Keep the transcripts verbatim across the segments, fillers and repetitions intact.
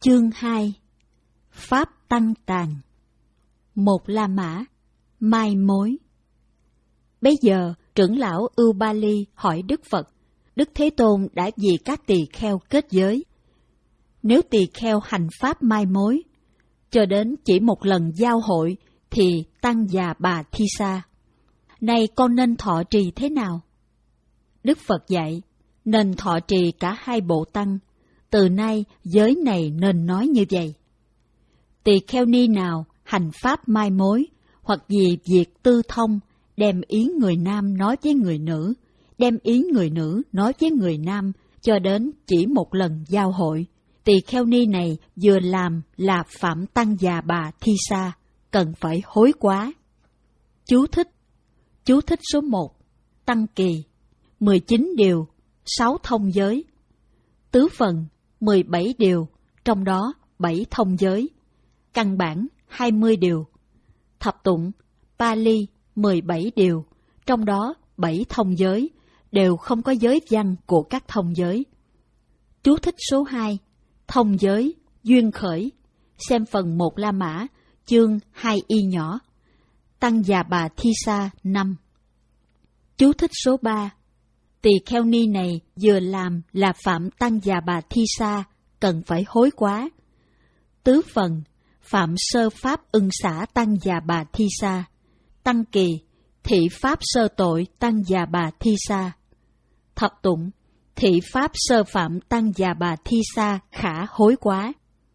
Chương hai. Pháp Tăng Tàn. Một La Mã, mai mối. Bấy giờ, trưởng lão Ưu Ba Ly hỏi Đức Phật, Đức Thế Tôn đã vì các tỳ kheo kết giới. Nếu tỳ kheo hành pháp mai mối, cho đến chỉ một lần giao hội, thì Tăng già Bà Thi Sa. Này con nên thọ trì thế nào? Đức Phật dạy, nên thọ trì cả hai bộ tăng. Từ nay giới này nên nói như vậy. Tỳ kheo ni nào hành pháp mai mối, hoặc vì việc tư thông, đem ý người nam nói với người nữ, đem ý người nữ nói với người nam, cho đến chỉ một lần giao hội, tỳ kheo ni này vừa làm là phạm Tăng già Bà Thi Sa, cần phải hối quá. Chú thích. Chú thích số một. Tăng kỳ, mười chín điều, sáu thông giới. Tứ phần, mười bảy điều, trong đó bảy thông giới. Căn bản, hai mươi điều. Thập tụng, Pali, mười bảy điều, trong đó bảy thông giới, đều không có giới văn của các thông giới. Chú thích số hai. Thông giới, duyên khởi. Xem phần một La Mã, chương hai y nhỏ. Tăng già Bà Thi Sa năm. Chú thích số ba. Tỳ kheo ni này vừa làm là phạm Tăng già Bà Thi Sa, cần phải hối quá. Tứ phần, phạm sơ pháp ưng xả Tăng già Bà Thi Sa. Tăng kỳ, thị pháp sơ tội Tăng già Bà Thi Sa. Thập tụng, thị pháp sơ phạm Tăng già Bà Thi Sa khả hối quá.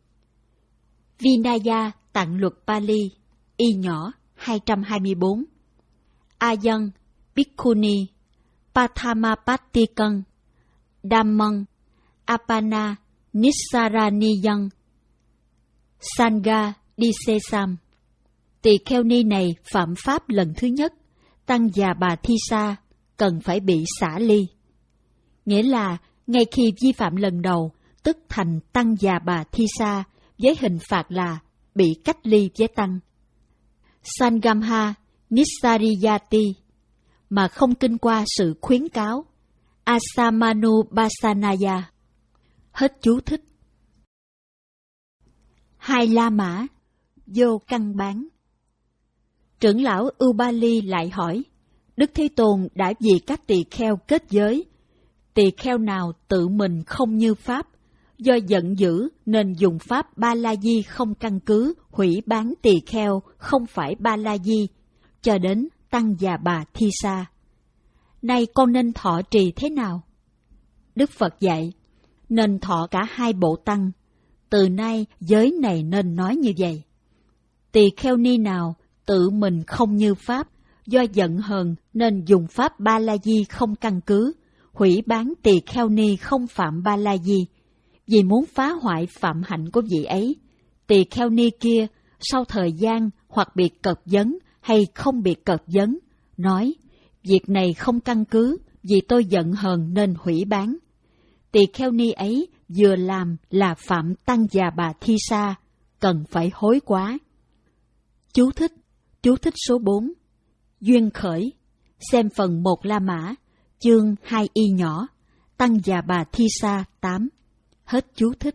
Vinaya tạng luật Pali, y nhỏ hai trăm hai mươi tư. Ayan, Bhikkhuni, Pathamapattikan, Dhammang, Apana, Nissaraniyan, Sangha, Disesam. Tỳ kheo ni này phạm pháp lần thứ nhất, Tăng già Bà Thi Sa, cần phải bị xả ly. Nghĩa là, ngay khi vi phạm lần đầu, tức thành Tăng già Bà Thi Sa, với hình phạt là bị cách ly với Tăng. Sangamha, Nissariyati, mà không kinh qua sự khuyến cáo. Asamanu Basanaya. Hết chú thích. Hai La Mã, vô căn bán. Trưởng lão Ưu Ba Ly lại hỏi, Đức Thế Tôn đã vì các tỳ kheo kết giới. Tỳ kheo nào tự mình không như pháp, do giận dữ nên dùng pháp Ba La Di không căn cứ, hủy bán tỳ kheo không phải Ba La Di, cho đến Tăng già Bà Thi Sa. Nay con nên thọ trì thế nào? Đức Phật dạy, nên thọ cả hai bộ tăng. Từ nay giới này nên nói như vậy. Tỳ kheo ni nào tự mình không như pháp, do giận hờn nên dùng pháp Ba La Di không căn cứ, hủy bán tỳ kheo ni không phạm Ba La Di, vì muốn phá hoại phạm hạnh của vị ấy. Tỳ kheo ni kia sau thời gian hoặc bị cật vấn hay không bị cật vấn, nói, việc này không căn cứ, vì tôi giận hờn nên hủy bán. Tỳ kheo ni ấy vừa làm là phạm Tăng già Bà Thi Sa, cần phải hối quá. Chú thích. Chú thích số bốn. Duyên khởi. Xem phần một La Mã, chương hai y nhỏ. Tăng già Bà Thi Sa tám. Hết chú thích.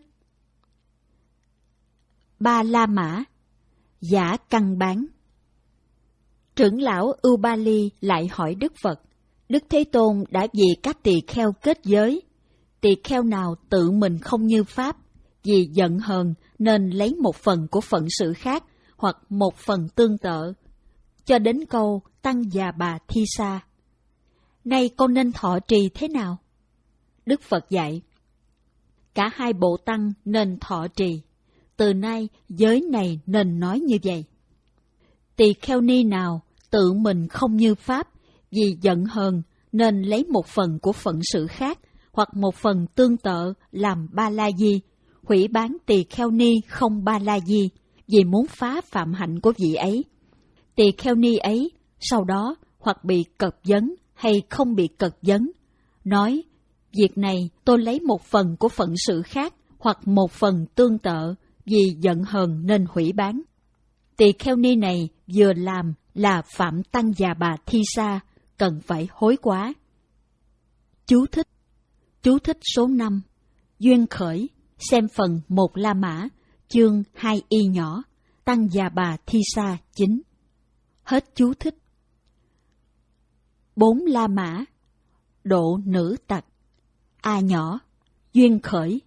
Ba La Mã, giả căn bán. Trưởng lão Ưu Ba Ly lại hỏi Đức Phật, Đức Thế Tôn đã vì các tỳ kheo kết giới. Tỳ kheo nào tự mình không như pháp, vì giận hờn nên lấy một phần của phận sự khác, hoặc một phần tương tự, cho đến câu Tăng già Bà Thi Sa. Nay con nên thọ trì thế nào? Đức Phật dạy, cả hai bộ tăng nên thọ trì. Từ nay giới này nên nói như vậy. Tỳ kheo ni nào tự mình không như pháp, vì giận hờn nên lấy một phần của phận sự khác, hoặc một phần tương tự làm Ba La Di, hủy bán tỳ kheo ni không Ba La Di, vì muốn phá phạm hạnh của vị ấy. Tỳ kheo ni ấy sau đó hoặc bị cật vấn hay không bị cật vấn, nói, việc này tôi lấy một phần của phận sự khác, hoặc một phần tương tự, vì giận hờn nên hủy bán. Tỳ kheo ni này vừa làm là phạm Tăng già Bà Thi Sa, cần phải hối quá. Chú thích. Chú thích số năm. Duyên khởi. Xem phần một La Mã, chương hai y nhỏ, Tăng Già Bà Thi Sa chín. Hết chú thích. Bốn La Mã, độ nữ tặc. A nhỏ, duyên khởi.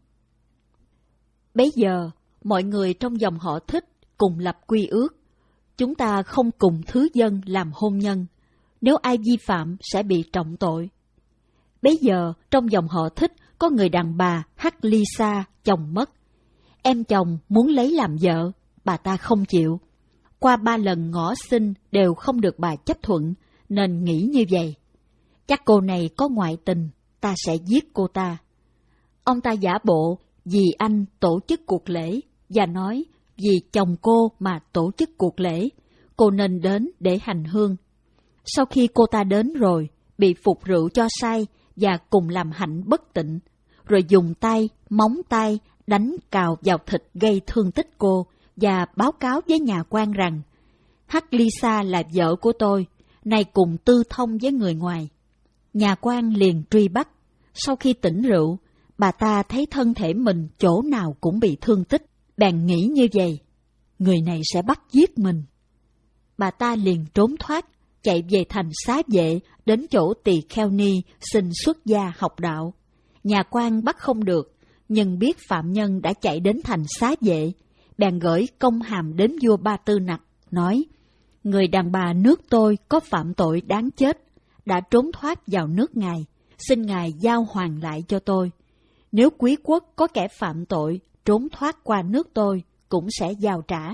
Bấy giờ, mọi người trong dòng họ Thích cùng lập quy ước. Chúng ta không cùng thứ dân làm hôn nhân. Nếu ai vi phạm sẽ bị trọng tội. Bấy giờ, trong dòng họ Thích có người đàn bà Hắc Ly Sa, chồng mất. Em chồng muốn lấy làm vợ, bà ta không chịu. Qua ba lần ngỏ xin đều không được bà chấp thuận, nên nghĩ như vậy. Chắc cô này có ngoại tình, ta sẽ giết cô ta. Ông ta giả bộ vì anh tổ chức cuộc lễ, và nói vì chồng cô mà tổ chức cuộc lễ, cô nên đến để hành hương. Sau khi cô ta đến rồi, bị phục rượu cho say và cùng làm hạnh bất tịnh, rồi dùng tay, móng tay đánh cào vào thịt gây thương tích cô và báo cáo với nhà quan rằng Hắc Ly Sa là vợ của tôi, nay cùng tư thông với người ngoài. Nhà quan liền truy bắt. Sau khi tỉnh rượu, bà ta thấy thân thể mình chỗ nào cũng bị thương tích, bèn nghĩ như vậy, người này sẽ bắt giết mình. Bà ta liền trốn thoát, chạy về thành Xá Vệ đến chỗ Tỳ Kheo Ni xin xuất gia học đạo. Nhà quan bắt không được, nhưng biết phạm nhân đã chạy đến thành Xá Vệ, bèn gửi công hàm đến vua Ba Tư Nặc, nói: người đàn bà nước tôi có phạm tội đáng chết, đã trốn thoát vào nước ngài, xin ngài giao hoàn lại cho tôi. Nếu quý quốc có kẻ phạm tội trốn thoát qua nước tôi, cũng sẽ giao trả.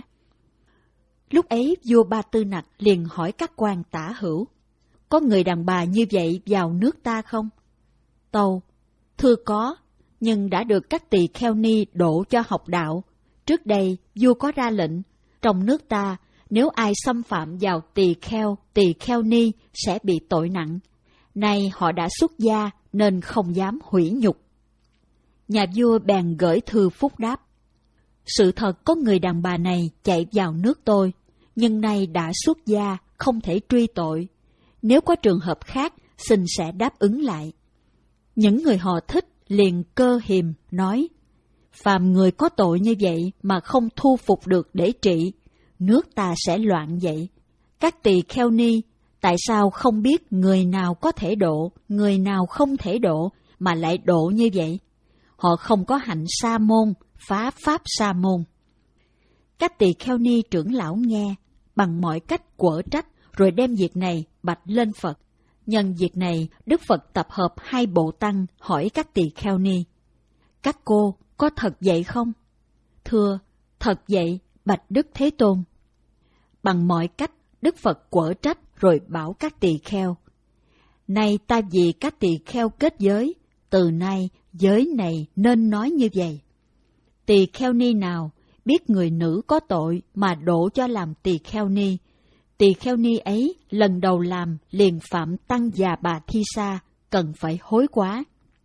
Lúc ấy vua Ba Tư Nặc liền hỏi các quan tả hữu: có người đàn bà như vậy vào nước ta không? Tâu: thưa có, nhưng đã được các tỳ kheo ni độ cho học đạo. Trước đây vua có ra lệnh, trong nước ta nếu ai xâm phạm vào tỳ kheo, tỳ kheo ni sẽ bị tội nặng. Nay họ đã xuất gia nên không dám hủy nhục. Nhà vua bèn gửi thư phúc đáp: sự thật có người đàn bà này chạy vào nước tôi, nhưng nay đã xuất gia, không thể truy tội. Nếu có trường hợp khác, xin sẽ đáp ứng lại. Những người họ Thích liền cơ hiềm nói: phàm người có tội như vậy mà không thu phục được để trị, nước ta sẽ loạn vậy. Các tỳ kheo ni, tại sao không biết người nào có thể độ, người nào không thể độ, mà lại độ như vậy? Họ không có hạnh sa môn, phá pháp sa môn. Các tỳ kheo ni trưởng lão nghe, bằng mọi cách quở trách, rồi đem việc này bạch lên Phật. Nhân việc này, Đức Phật tập hợp hai bộ tăng hỏi các tỳ kheo ni: các cô có thật vậy không? Thưa, thật vậy, bạch Đức Thế Tôn. Bằng mọi cách, Đức Phật quở trách rồi bảo các tỳ kheo: nay ta vì các tỳ kheo kết giới, từ nay giới này nên nói như vậy. Tỳ kheo ni nào biết người nữ có tội mà độ cho làm tỳ kheo ni, tỳ kheo ni ấy lần đầu làm liền phạm Tăng Già Bà Thi Sa, cần phải hối quá.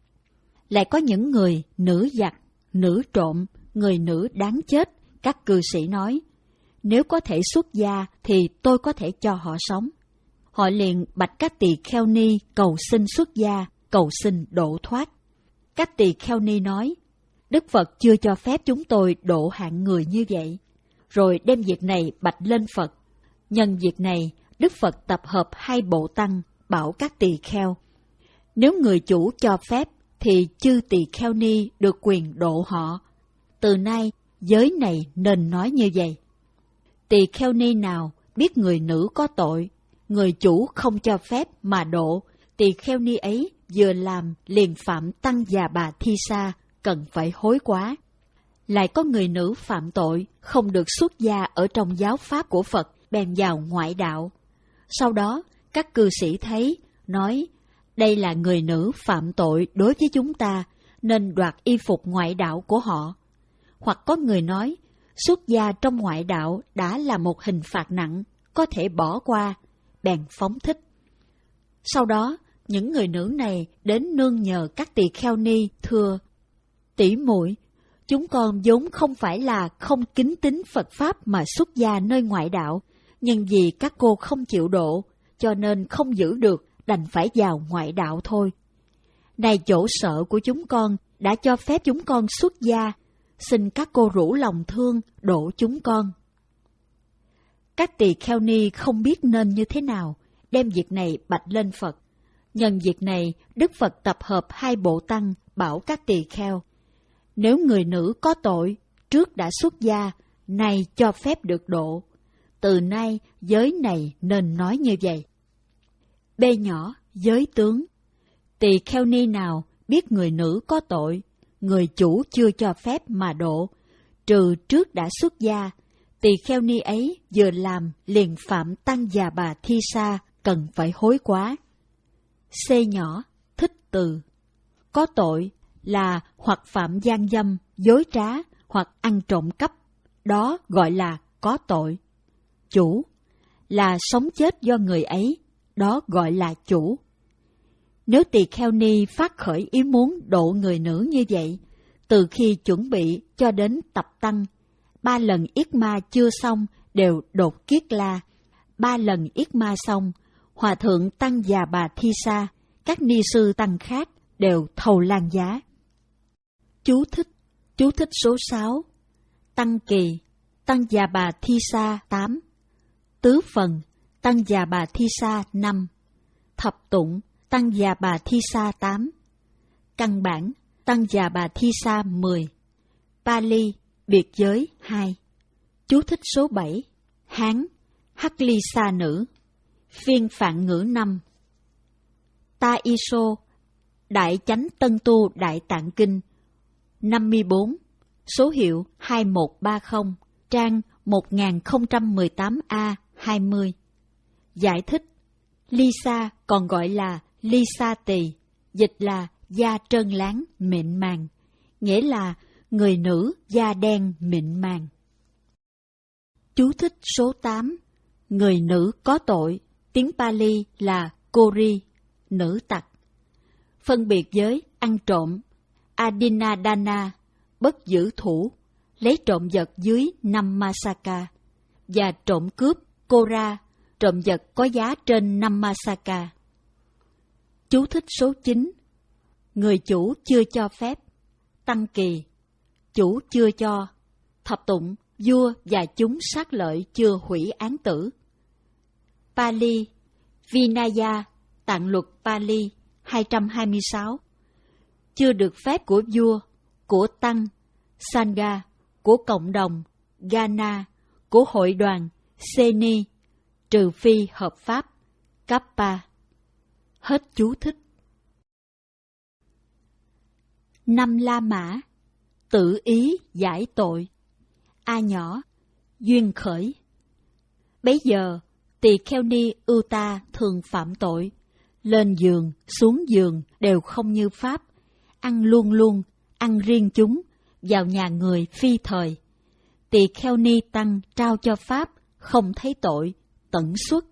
Lại có những người nữ giặc, nữ trộm, người nữ đáng chết, các cư sĩ nói: nếu có thể xuất gia thì tôi có thể cho họ sống. Họ liền bạch các tỳ kheo ni cầu xin xuất gia, cầu xin độ thoát. Các tỳ kheo ni nói: Đức Phật chưa cho phép chúng tôi độ hạng người như vậy. Rồi đem việc này bạch lên Phật. Nhân việc này, Đức Phật tập hợp hai bộ tăng, bảo các tỳ kheo: nếu người chủ cho phép, thì chư tỳ kheo ni được quyền độ họ. Từ nay, giới này nên nói như vậy. Tỳ kheo ni nào biết người nữ có tội, người chủ không cho phép mà độ, tỳ kheo ni ấy vừa làm liền phạm Tăng Già Bà Thi Sa, cần phải hối quá. Lại có người nữ phạm tội, không được xuất gia ở trong giáo pháp của Phật, bèn vào ngoại đạo. Sau đó, các cư sĩ thấy, nói: đây là người nữ phạm tội đối với chúng ta, nên đoạt y phục ngoại đạo của họ. Hoặc có người nói, xuất gia trong ngoại đạo đã là một hình phạt nặng, có thể bỏ qua, bèn phóng thích. Sau đó, những người nữ này đến nương nhờ các tỳ kheo ni, thưa: tỷ muội, chúng con vốn không phải là không kính tín Phật Pháp mà xuất gia nơi ngoại đạo, nhưng vì các cô không chịu độ, cho nên không giữ được, đành phải vào ngoại đạo thôi. Này chỗ sợ của chúng con, đã cho phép chúng con xuất gia, xin các cô rủ lòng thương độ chúng con. Các tỳ kheo ni không biết nên như thế nào, đem việc này bạch lên Phật. Nhân việc này, Đức Phật tập hợp hai bộ tăng bảo các tỳ kheo: nếu người nữ có tội, trước đã xuất gia, nay cho phép được độ. Từ nay, giới này nên nói như vậy. B nhỏ, giới tướng. Tỳ kheo ni nào biết người nữ có tội, người chủ chưa cho phép mà độ, trừ trước đã xuất gia, tỳ kheo ni ấy vừa làm liền phạm tăng già bà thi sa, cần phải hối quá. C nhỏ, thích từ. Có tội là hoặc phạm gian dâm, dối trá, hoặc ăn trộm cắp, đó gọi là có tội. Chủ là sống chết do người ấy, đó gọi là chủ. Nếu tỳ kheo ni phát khởi ý muốn độ người nữ như vậy, từ khi chuẩn bị cho đến tập tăng, ba lần yết ma chưa xong đều đột kiết la, ba lần yết ma xong, hòa thượng tăng già bà thi sa, các ni sư tăng khác đều thầu lan giá. Chú thích, chú thích số sáu. Tăng kỳ, tăng già bà thi sa tám. Tứ phần, tăng già bà thi sa năm. Thập tụng, tăng già bà thi sa tám. Căn bản, tăng già bà thi sa mười. Pali, biệt giới hai. Chú thích số bảy. Hán, hắc ly sa nữ. Phiên phạn ngữ năm. Ta Iso, Đại Chánh Tân Tu Đại Tạng Kinh, năm mươi bốn, số hiệu hai một ba không, trang một nghìn không trăm mười tám A hai mươi. Giải thích: Lisa còn gọi là Lisa tỳ, dịch là da trơn láng mịn màng, nghĩa là người nữ da đen mịn màng. Chú thích số tám. Người nữ có tội, tiếng Pali là Kori, nữ tặc. Phân biệt với ăn trộm, Adinadana, bất giữ thủ, lấy trộm vật dưới năm Masaka, và trộm cướp, Kora, trộm vật có giá trên năm Masaka. Chú thích số chín. Người chủ chưa cho phép. Tăng kỳ, chủ chưa cho. Thập tụng, vua và chúng sát lợi chưa hủy án tử. Pali, Vinaya, Tạng luật Pali hai trăm hai mươi sáu. Chưa được phép của vua, của tăng, Sangha, của cộng đồng, Gana, của hội đoàn, Seni, trừ phi hợp pháp, Kappa. Hết chú thích. Năm La Mã, tự ý giải tội. A nhỏ, duyên khởi. Bấy giờ, tỳ kheo ni Uta thường phạm tội, lên giường, xuống giường đều không như pháp, ăn luôn luôn, ăn riêng chúng, vào nhà người phi thời. Tỳ kheo ni tăng trao cho pháp, không thấy tội, tận xuất.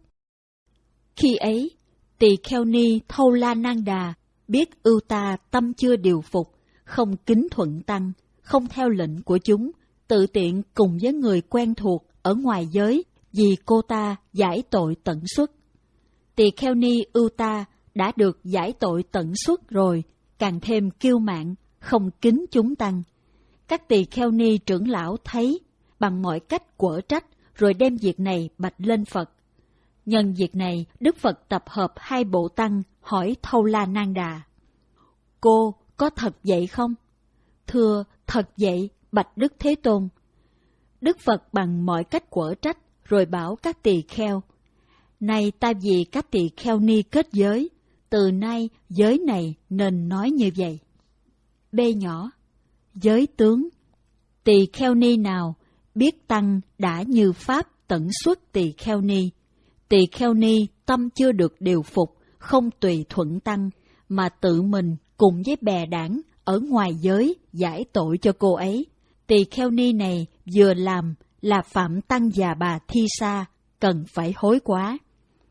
Khi ấy, tỳ kheo ni Thâu La Nan Đà biết Uta tâm chưa điều phục, không kính thuận tăng, không theo lệnh của chúng, tự tiện cùng với người quen thuộc ở ngoài giới vì cô ta giải tội tận xuất. Tỳ kheo ni Uta đã được giải tội tận xuất rồi, càng thêm kiêu mạn, không kính chúng tăng. Các tỳ kheo ni trưởng lão thấy, bằng mọi cách quở trách, rồi đem việc này bạch lên Phật. Nhân việc này, Đức Phật tập hợp hai bộ tăng hỏi Thâu La Nan Đà: Cô có thật vậy không? Thưa, thật vậy, bạch Đức Thế Tôn. Đức Phật bằng mọi cách quở trách, rồi bảo các tỳ kheo: Này ta vì các tỳ kheo ni kết giới, từ nay giới này nên nói như vậy. B nhỏ, giới tướng. Tỳ kheo ni nào biết tăng đã như pháp tận xuất tỳ kheo ni, tỳ kheo ni tâm chưa được điều phục, không tùy thuận tăng, mà tự mình cùng với bè đảng ở ngoài giới giải tội cho cô ấy. Tỳ kheo ni này vừa làm là phạm tăng già bà thi sa, cần phải hối quá.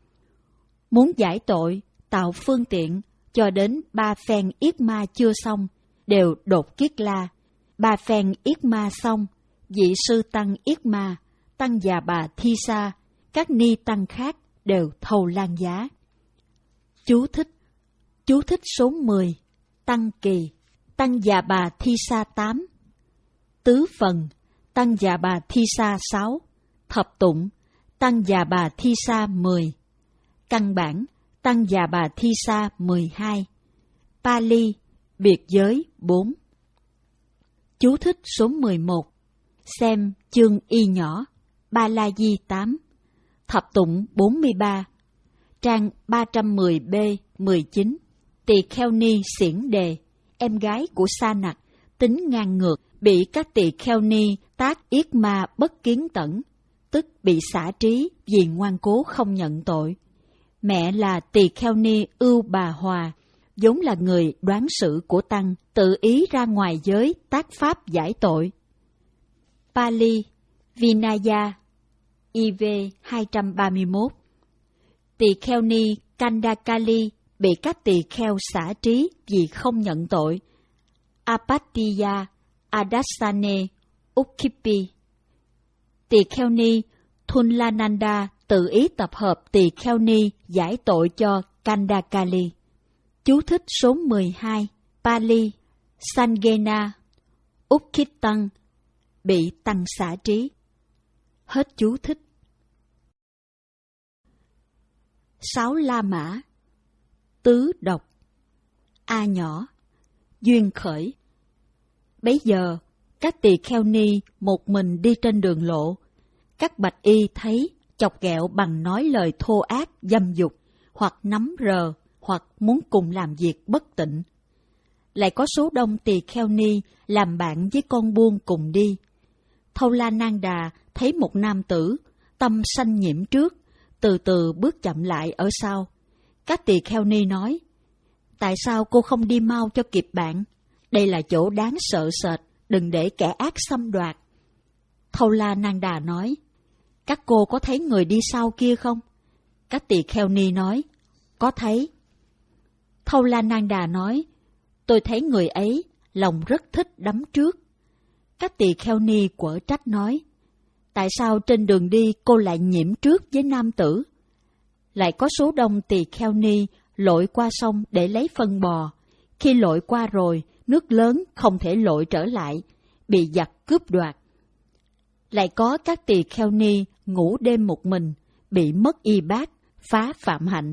Muốn giải tội, tạo phương tiện, cho đến ba phen yết ma chưa xong, đều đột kiết la. Ba phen yết ma xong, vị sư tăng yết ma, tăng già bà thi sa, các ni tăng khác đều thầu lan giá. Chú thích, chú thích số mười. Tăng kỳ, Tăng Già Bà Thi Sa tám. Tứ phần, Tăng Già Bà Thi Sa sáu. Thập tụng, Tăng Già Bà Thi Sa mười. Căn bản, Tăng Già Bà Thi Sa mười hai. Pali, biệt giới bốn. Chú thích số mười một. Xem chương y nhỏ, Ba La Di tám. Thập tụng bốn mươi ba. Trang ba trăm mười B mười chín. Tỳ Kheo Ni xiển đề, em gái của Sa Nặc, tính ngang ngược, bị các tỳ kheo ni tác yết ma bất kiến tẩn, tức bị xả trí vì ngoan cố không nhận tội. Mẹ là tỳ kheo ni Ưu Bà Hòa, vốn là người đoán sự của tăng, tự ý ra ngoài giới tác pháp giải tội. Pali, Vinaya, I V hai trăm ba mươi mốt. Tỳ kheo ni Kandakali bị các tỳ kheo xả trí vì không nhận tội. Apattiya, Adasane, Ukkipi. Tỳ kheo ni Thunlananda tự ý tập hợp tỳ kheo ni giải tội cho Kandakali. Chú thích số mười hai. Pali, Sangena, Ukkitang bị tăng xả trí. Hết chú thích. Sáu La Mã. Tứ độc. A nhỏ, duyên khởi. Bấy giờ, các tỳ kheo ni một mình đi trên đường lộ. Các bạch y thấy chọc ghẹo bằng nói lời thô ác, dâm dục, hoặc nắm rờ, hoặc muốn cùng làm việc bất tịnh. Lại có số đông tỳ kheo ni làm bạn với con buôn cùng đi. Thâu La Nang Đà thấy một nam tử, tâm sanh nhiễm trước, từ từ bước chậm lại ở sau. Các tỳ kheo ni nói, tại sao cô không đi mau cho kịp bạn? Đây là chỗ đáng sợ sệt, đừng để kẻ ác xâm đoạt. Thâu La Nang Đà nói, các cô có thấy người đi sau kia không? Các tỳ kheo ni nói, có thấy. Thâu La Nang Đà nói, tôi thấy người ấy, lòng rất thích đắm trước. Các tỳ kheo ni quở trách nói, tại sao trên đường đi cô lại nhiễm trước với nam tử? Lại có số đông tỳ kheo ni lội qua sông để lấy phân bò. Khi lội qua rồi, nước lớn không thể lội trở lại, bị giặc cướp đoạt. Lại có các tỳ kheo ni ngủ đêm một mình, bị mất y bát, phá phạm hạnh.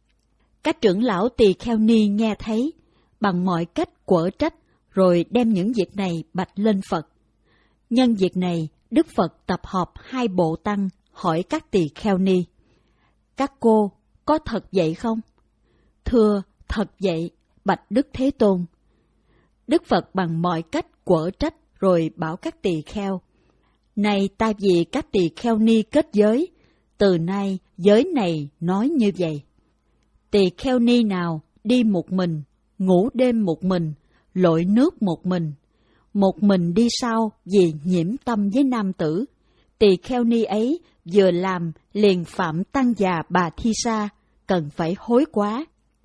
Các trưởng lão tỳ kheo ni nghe thấy, bằng mọi cách quở trách, rồi đem những việc này bạch lên Phật. Nhân việc này, Đức Phật tập họp hai bộ tăng, hỏi các tỳ kheo ni, các cô có thật vậy không? Thưa, thật vậy, bạch Đức Thế Tôn. Đức Phật bằng mọi cách quở trách, rồi bảo các tỳ kheo, này ta vì các tỳ kheo ni kết giới, từ nay giới này nói như vậy. Tỳ kheo ni nào đi một mình, ngủ đêm một mình, lội nước một mình, một mình đi sau vì nhiễm tâm với nam tử, tỳ kheo ni ấy vừa làm liền phạm Tăng Già Bà Thi Sa, cần phải hối quá.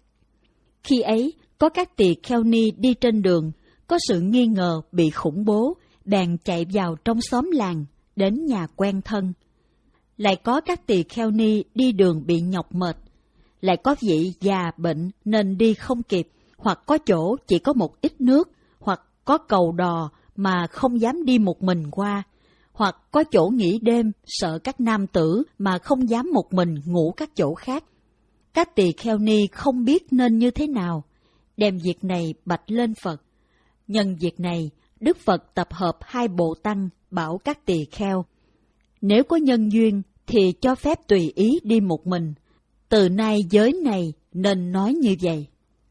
Khi ấy, có các tỳ kheo ni đi trên đường, có sự nghi ngờ bị khủng bố, bèn chạy vào trong xóm làng, đến nhà quen thân. Lại có các tỳ kheo ni đi đường bị nhọc mệt, lại có vị già bệnh nên đi không kịp, hoặc có chỗ chỉ có một ít nước, hoặc có cầu đò mà không dám đi một mình qua, hoặc có chỗ nghỉ đêm sợ các nam tử mà không dám một mình ngủ các chỗ khác. Các tỳ kheo ni không biết nên như thế nào, đem việc này bạch lên Phật. Nhân việc này, Đức Phật tập hợp hai bộ tăng bảo các tỳ kheo, nếu có nhân duyên thì cho phép tùy ý đi một mình. Từ nay giới này nên nói như vậy.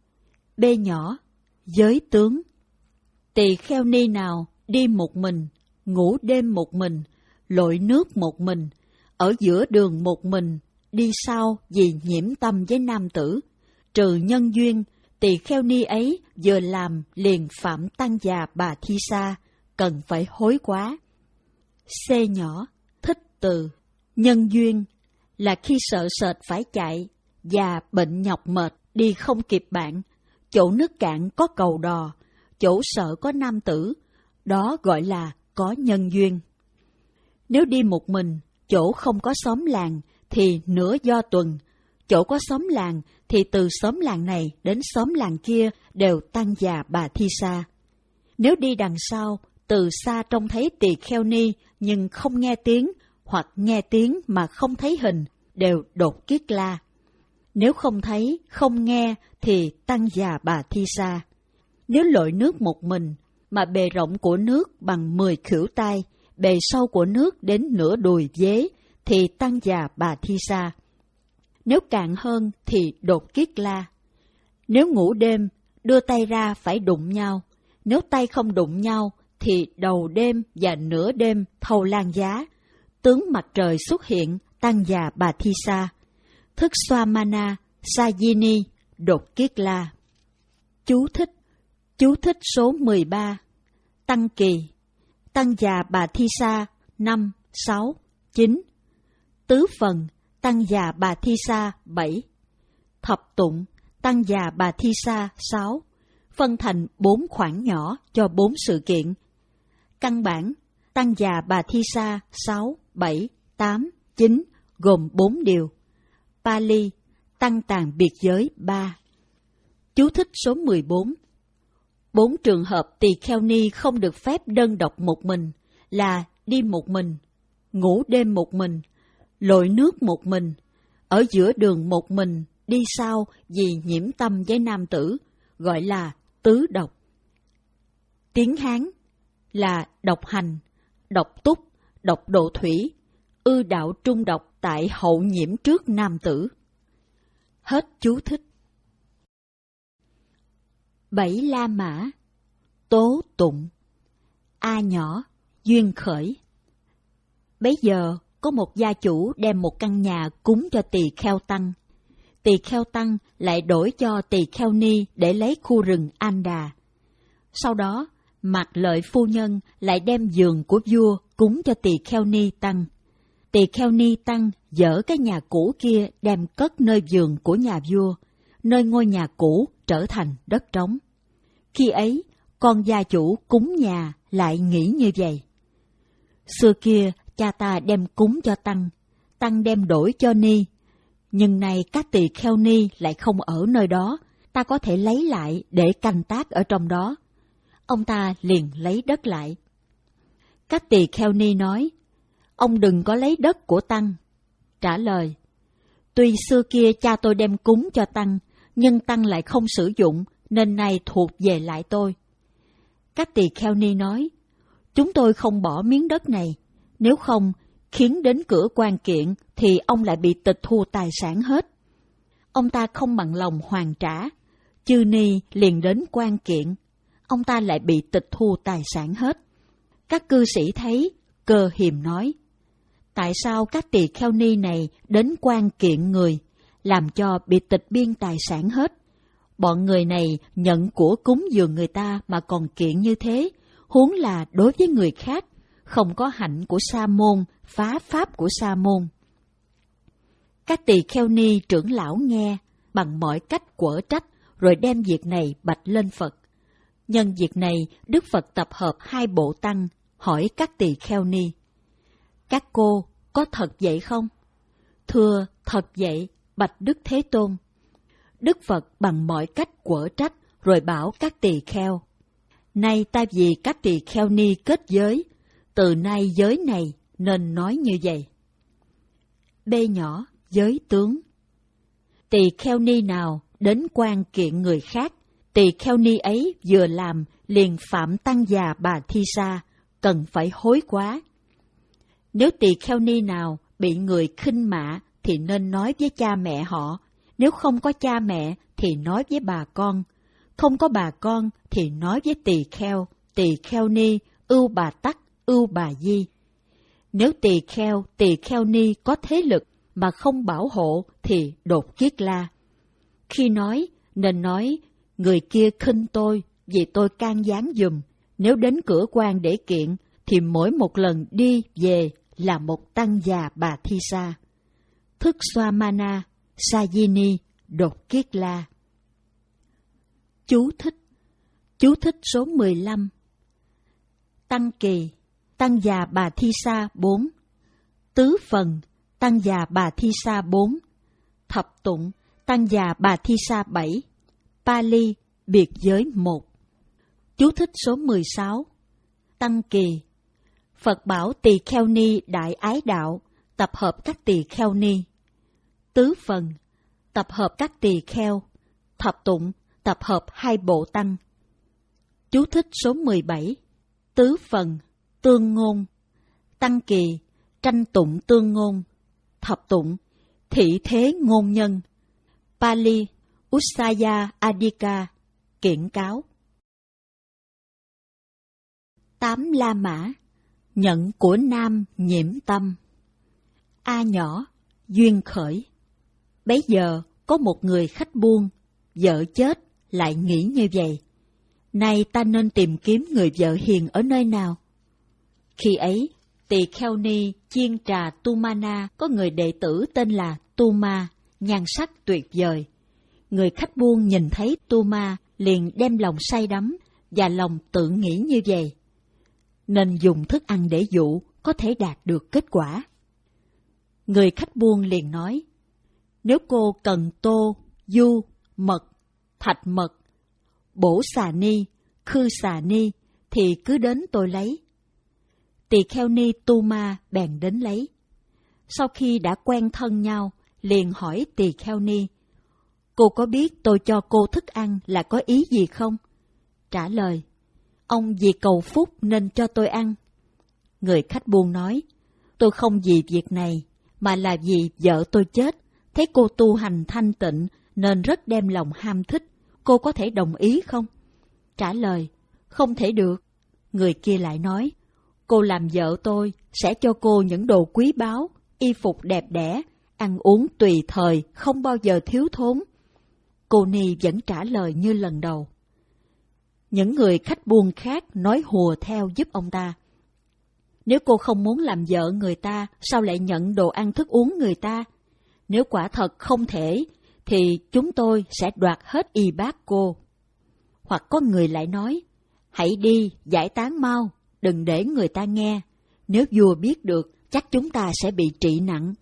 B nhỏ, giới tướng. Tỳ kheo ni nào đi một mình, ngủ đêm một mình, lội nước một mình, ở giữa đường một mình, đi sau vì nhiễm tâm với nam tử, trừ nhân duyên, tỳ kheo ni ấy vừa làm liền phạm Tăng Già Bà Thi Sa, cần phải hối quá. C nhỏ, thích từ. Nhân duyên là khi sợ sệt phải chạy, già bệnh nhọc mệt, đi không kịp bạn, chỗ nước cạn có cầu đò, chỗ sợ có nam tử, đó gọi là có nhân duyên. Nếu đi một mình, chỗ không có xóm làng thì nửa do tuần, chỗ có xóm làng thì từ xóm làng này đến xóm làng kia đều Tăng Già Bà Thi Sa. Nếu đi đằng sau, từ xa trông thấy tỳ kheo ni nhưng không nghe tiếng, hoặc nghe tiếng mà không thấy hình, đều đột kiết la. Nếu không thấy, không nghe thì tăng già bà thi sa. Nếu lội nước một mình, mà bề rộng của nước bằng mười khuỷu tay, bề sâu của nước đến nửa đùi dế, thì tăng già bà thi sa. Nếu cạn hơn thì đột kiết la. Nếu ngủ đêm, đưa tay ra phải đụng nhau. Nếu tay không đụng nhau, thì đầu đêm và nửa đêm thâu lan giá. Tướng mặt trời xuất hiện, tăng già bà thi sa. Thức Swamana, Sajini, đột kiết la. Chú thích. Chú thích số mười ba. Tăng kỳ. Tăng già bà thi sa năm, sáu, chín. Tứ phần. Tăng già bà thi sa bảy. Thập tụng. Tăng già bà thi sa sáu. Phân thành bốn khoản nhỏ cho bốn sự kiện. Căn bản. Tăng già bà thi sa sáu, bảy, tám, chín gồm bốn điều. Pali. Tăng tàn biệt giới ba. Chú thích số mười bốn. Bốn trường hợp tỳ kheo ni không được phép đơn độc một mình là đi một mình, ngủ đêm một mình, lội nước một mình, ở giữa đường một mình, đi sau vì nhiễm tâm với nam tử, gọi là tứ độc. Tiếng Hán là độc hành, độc túc, độc độ thủy, ư đạo trung độc tại hậu nhiễm trước nam tử. Hết chú thích. Bảy La Mã. Tố tụng. A nhỏ, duyên khởi. Bấy giờ, có một gia chủ đem một căn nhà cúng cho tỳ kheo tăng. Tỳ kheo tăng lại đổi cho tỳ kheo ni để lấy khu rừng An Đà. Sau đó, Mạc Lợi phu nhân lại đem giường của vua cúng cho tỳ kheo ni tăng. Tỳ kheo ni tăng dỡ cái nhà cũ kia đem cất nơi giường của nhà vua, nơi ngôi nhà cũ trở thành đất trống. Khi ấy, con gia chủ cúng nhà lại nghĩ như vậy. Xưa kia, cha ta đem cúng cho tăng, tăng đem đổi cho ni. Nhưng nay các tỳ kheo ni lại không ở nơi đó, ta có thể lấy lại để canh tác ở trong đó. Ông ta liền lấy đất lại. Các tỳ kheo ni nói, ông đừng có lấy đất của tăng. Trả lời, tuy xưa kia cha tôi đem cúng cho tăng, nhưng tăng lại không sử dụng, nên nay thuộc về lại tôi. Các tỳ kheo ni nói, chúng tôi không bỏ miếng đất này, nếu không khiến đến cửa quan kiện thì ông lại bị tịch thu tài sản hết. Ông ta không bằng lòng hoàn trả, chư ni liền đến quan kiện, ông ta lại bị tịch thu tài sản hết. Các cư sĩ thấy, Cơ Hiềm nói, tại sao các tỳ kheo ni này đến quan kiện người, làm cho bị tịch biên tài sản hết? Bọn người này nhận của cúng dường người ta mà còn kiện như thế, huống là đối với người khác, không có hạnh của sa môn, phá pháp của sa môn. Các tỳ kheo ni trưởng lão nghe, bằng mọi cách quở trách, rồi đem việc này bạch lên Phật. Nhân việc này, Đức Phật tập hợp hai bộ tăng, hỏi các tỳ kheo ni, các cô có thật vậy không? Thưa, thật vậy, bạch Đức Thế Tôn. Đức Phật bằng mọi cách quở trách, rồi bảo các tỳ kheo, nay ta vì các tỳ kheo ni kết giới, từ nay giới này nên nói như vậy. B nhỏ, giới tướng. Tỳ kheo ni nào đến quan kiện người khác, tỳ kheo ni ấy vừa làm liền phạm tăng già bà thi sa, cần phải hối quá. Nếu tỳ kheo ni nào bị người khinh mạ thì nên nói với cha mẹ họ, nếu không có cha mẹ thì nói với bà con, không có bà con thì nói với tỳ kheo, tỳ kheo ni, ưu bà tắc, ưu bà di. Nếu tỳ kheo, tỳ kheo ni có thế lực mà không bảo hộ thì đột kiết la. Khi nói, nên nói, người kia khinh tôi vì tôi can gián giùm, nếu đến cửa quan để kiện thì mỗi một lần đi về là một tăng già bà thi sa. Thức Swamana, Sajini, đột kiết la. Chú thích. Chú thích số mười lăm. Tăng kỳ, tăng già bà thi sa bốn. Tứ phần, tăng già bà thi sa bốn. Thập tụng, tăng già bà thi sa bảy. Pali, biệt giới một. Chú thích số mười sáu. Tăng kỳ. Phật bảo Tỳ Kheo Ni đại ái đạo, tập hợp các tỳ kheo ni. Tứ phần, tập hợp các tỳ kheo. Thập tụng, tập hợp hai bộ tăng. Chú thích số mười bảy. Tứ phần, tương ngôn. Tăng kỳ, tranh tụng tương ngôn. Thập tụng, thị thế ngôn nhân. Pali, Ussaya Adhika, kiện cáo. Tám La Mã, nhận của nam nhiễm tâm. A nhỏ, duyên khởi. Bấy giờ có một người khách buôn, vợ chết lại nghĩ như vậy. Nay ta nên tìm kiếm người vợ hiền ở nơi nào? Khi ấy, Tỳ Kheo Ni chiên trà Tumana có người đệ tử tên là Tuma, nhan sắc tuyệt vời. Người khách buôn nhìn thấy Tuma liền đem lòng say đắm và lòng tự nghĩ như vậy. Nên dùng thức ăn để dụ có thể đạt được kết quả. Người khách buôn liền nói, nếu cô cần tô, du, mật, thạch mật, bổ xà ni, khư xà ni, thì cứ đến tôi lấy. Tỳ Kheo Ni Tuma bèn đến lấy. Sau khi đã quen thân nhau, liền hỏi Tỳ Kheo Ni, cô có biết tôi cho cô thức ăn là có ý gì không? Trả lời, ông vì cầu phúc nên cho tôi ăn. Người khách buôn nói, tôi không vì việc này, mà là vì vợ tôi chết, thấy cô tu hành thanh tịnh nên rất đem lòng ham thích, cô có thể đồng ý không? Trả lời, không thể được. Người kia lại nói, cô làm vợ tôi, sẽ cho cô những đồ quý báu, y phục đẹp đẽ, ăn uống tùy thời, không bao giờ thiếu thốn. Cô Ni vẫn trả lời như lần đầu. Những người khách buôn khác nói hùa theo giúp ông ta. Nếu cô không muốn làm vợ người ta, sao lại nhận đồ ăn thức uống người ta? Nếu quả thật không thể, thì chúng tôi sẽ đoạt hết y bát cô. Hoặc có người lại nói, hãy đi, giải tán mau, đừng để người ta nghe. Nếu vua biết được, chắc chúng ta sẽ bị trị nặng.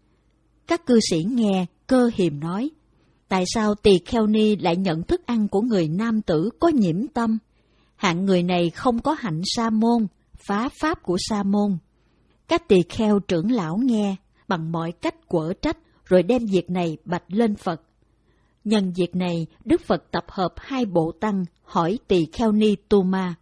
Các cư sĩ nghe, Cơ Hiềm nói, tại sao Tỳ Kheo Ni lại nhận thức ăn của người nam tử có nhiễm tâm? Hạng người này không có hạnh sa môn, phá pháp của sa môn. Các tỳ kheo trưởng lão nghe, bằng mọi cách quở trách, rồi đem việc này bạch lên Phật. Nhân việc này, Đức Phật tập hợp hai bộ tăng, hỏi Tỳ Kheo Ni Tuma,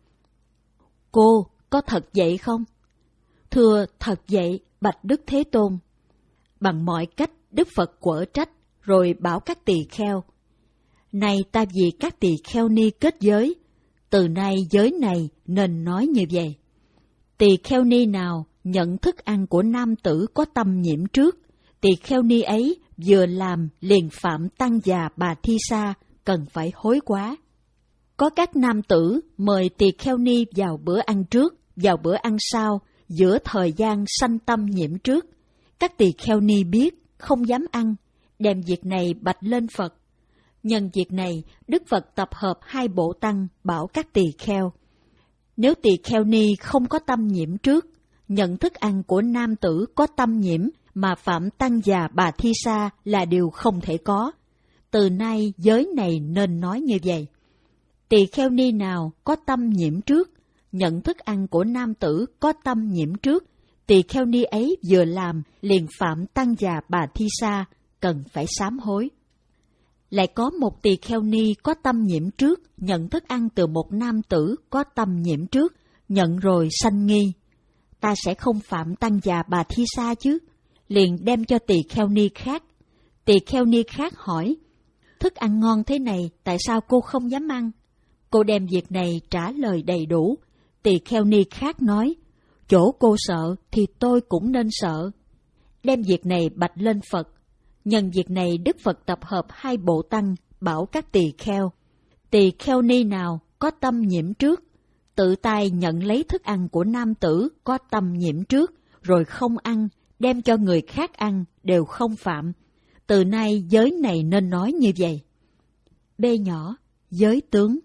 cô có thật vậy không? Thưa, thật vậy, bạch Đức Thế Tôn. Bằng mọi cách, Đức Phật quở trách, rồi bảo các tỳ kheo, này ta vì các tỳ kheo ni kết giới, từ nay giới này nên nói như vậy. Tỳ kheo ni nào nhận thức ăn của nam tử có tâm nhiễm trước, tỳ kheo ni ấy vừa làm liền phạm tăng già bà thi sa, cần phải hối quá. Có các nam tử mời tỳ kheo ni vào bữa ăn trước, vào bữa ăn sau, giữa thời gian sanh tâm nhiễm trước. Các tỳ kheo ni biết, không dám ăn, đem việc này bạch lên Phật. Nhân việc này, Đức Phật tập hợp hai bộ tăng bảo các tỳ kheo. Nếu tỳ kheo ni không có tâm nhiễm trước, nhận thức ăn của nam tử có tâm nhiễm mà phạm tăng già bà thi sa là điều không thể có. Từ nay giới này nên nói như vậy. Tỳ kheo ni nào có tâm nhiễm trước, nhận thức ăn của nam tử có tâm nhiễm trước, tỳ kheo ni ấy vừa làm liền phạm tăng già bà thi sa, cần phải sám hối. Lại có một tỳ kheo ni có tâm nhiễm trước, nhận thức ăn từ một nam tử có tâm nhiễm trước, nhận rồi sanh nghi. Ta sẽ không phạm tăng già bà thi sa chứ? Liền đem cho tỳ kheo ni khác. Tỳ kheo ni khác hỏi, thức ăn ngon thế này, tại sao cô không dám ăn? Cô đem việc này trả lời đầy đủ. Tỳ kheo ni khác nói, chỗ cô sợ thì tôi cũng nên sợ. Đem việc này bạch lên Phật. Nhân việc này Đức Phật tập hợp hai bộ tăng bảo các tỳ kheo. Tỳ kheo ni nào có tâm nhiễm trước, tự tay nhận lấy thức ăn của nam tử có tâm nhiễm trước, rồi không ăn, đem cho người khác ăn, đều không phạm. Từ nay giới này nên nói như vậy. B nhỏ, giới tướng.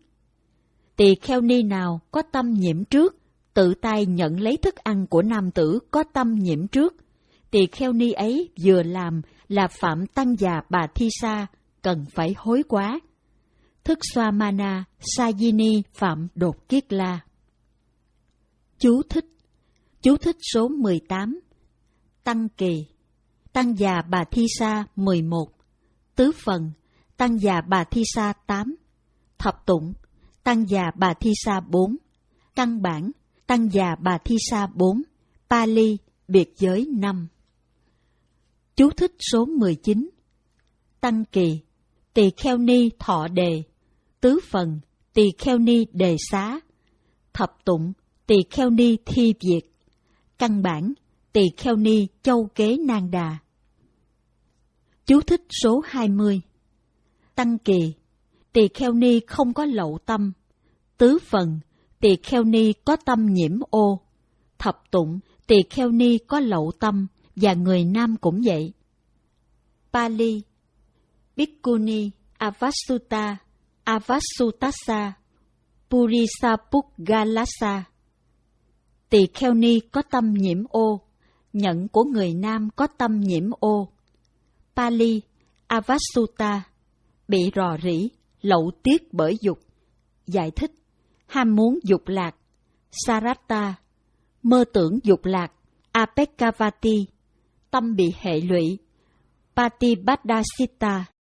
Tỳ kheo ni nào có tâm nhiễm trước, tự tay nhận lấy thức ăn của nam tử có tâm nhiễm trước, tỳ kheo ni ấy vừa làm là phạm tăng già bà thi sa, cần phải hối quá. Thức xoa mana Sajini Phạm Đột Kiết La. Chú thích. Chú thích số mười tám. Tăng kỳ. Tăng già Bà Thi Sa mười một. Tứ phần. Tăng già Bà Thi Sa tám. Thập tụng. Tăng già Bà Thi Sa bốn. Căn bản. Tăng già Bà Thi Sa bốn. Pali. Biệt giới năm. Chú thích số mười chín. Tăng kỳ. Tỳ kheo ni thọ đề. Tứ phần. Tỳ kheo ni đề xá. Thập tụng. Tỳ kheo ni thi việt. Căn bản. Tỳ kheo ni châu kế nan đà. Chú thích số hai mươi. Tăng kỳ. Tỳ kheo ni không có lậu tâm. Tứ phần. Tỳ kheo ni có tâm nhiễm ô. Thập tụng. Tỳ kheo ni có lậu tâm, và người nam cũng vậy. Pali. Bhikkhuni Avasuta Avasutassa Purisapuggalassa. Tỳ kheo ni có tâm nhiễm ô, nhận của người nam có tâm nhiễm ô. Pali. Avasuta. Bị rò rỉ, lậu tiết bởi dục. Giải thích. Ham muốn dục lạc. Saratta. Mơ tưởng dục lạc. Apekavati. Tâm bị hệ lụy. Patibaddhasitta.